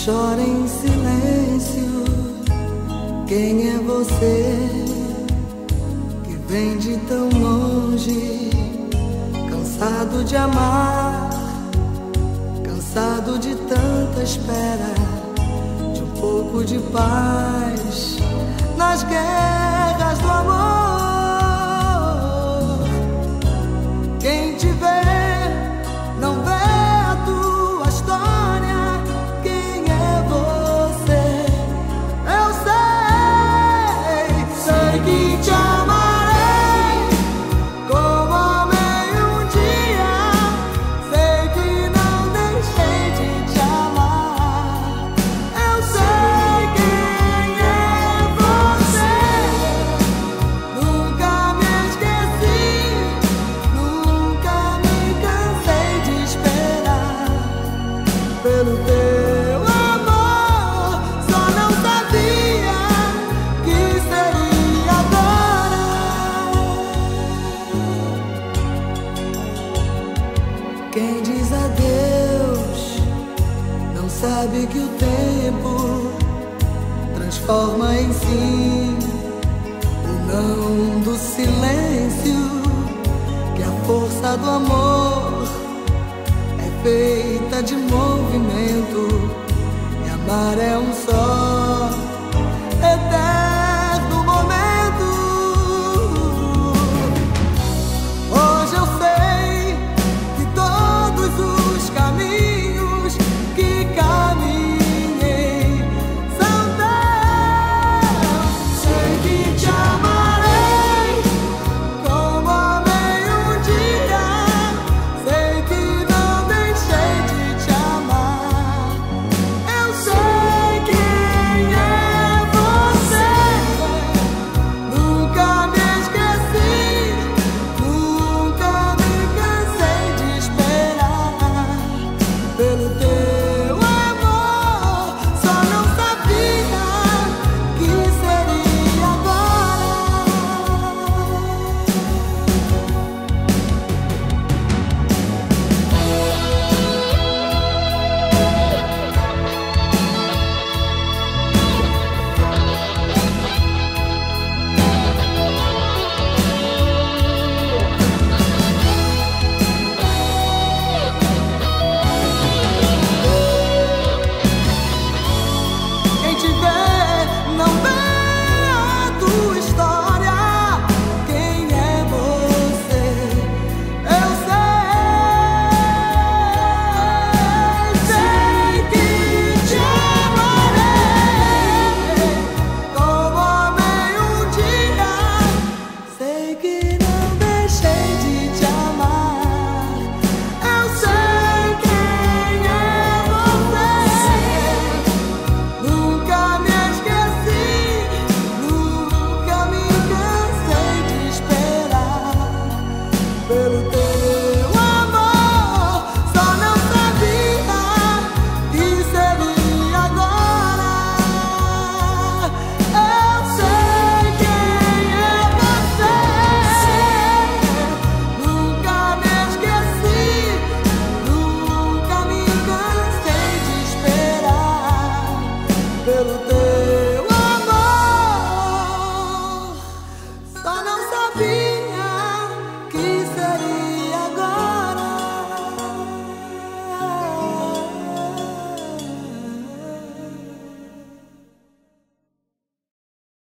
chora em silêncio. Quem é você que vem de tão longe, cansado de amar, cansado de tanta espera, de um pouco de paz nas guerras do amor. Quem te vê não vê a tua história. Quem é você? Eu sei que te amarei como amei um dia. Sei que não deixei de te amar. Eu sei quem é você. Nunca me esqueci, nunca me cansei de esperar pelo teu amor. Só não sabia que seria agora. Quem diz adeus não sabe que o tempo transforma em sim o não do silêncio, que a força do amor é feita de movimento, e amar é um só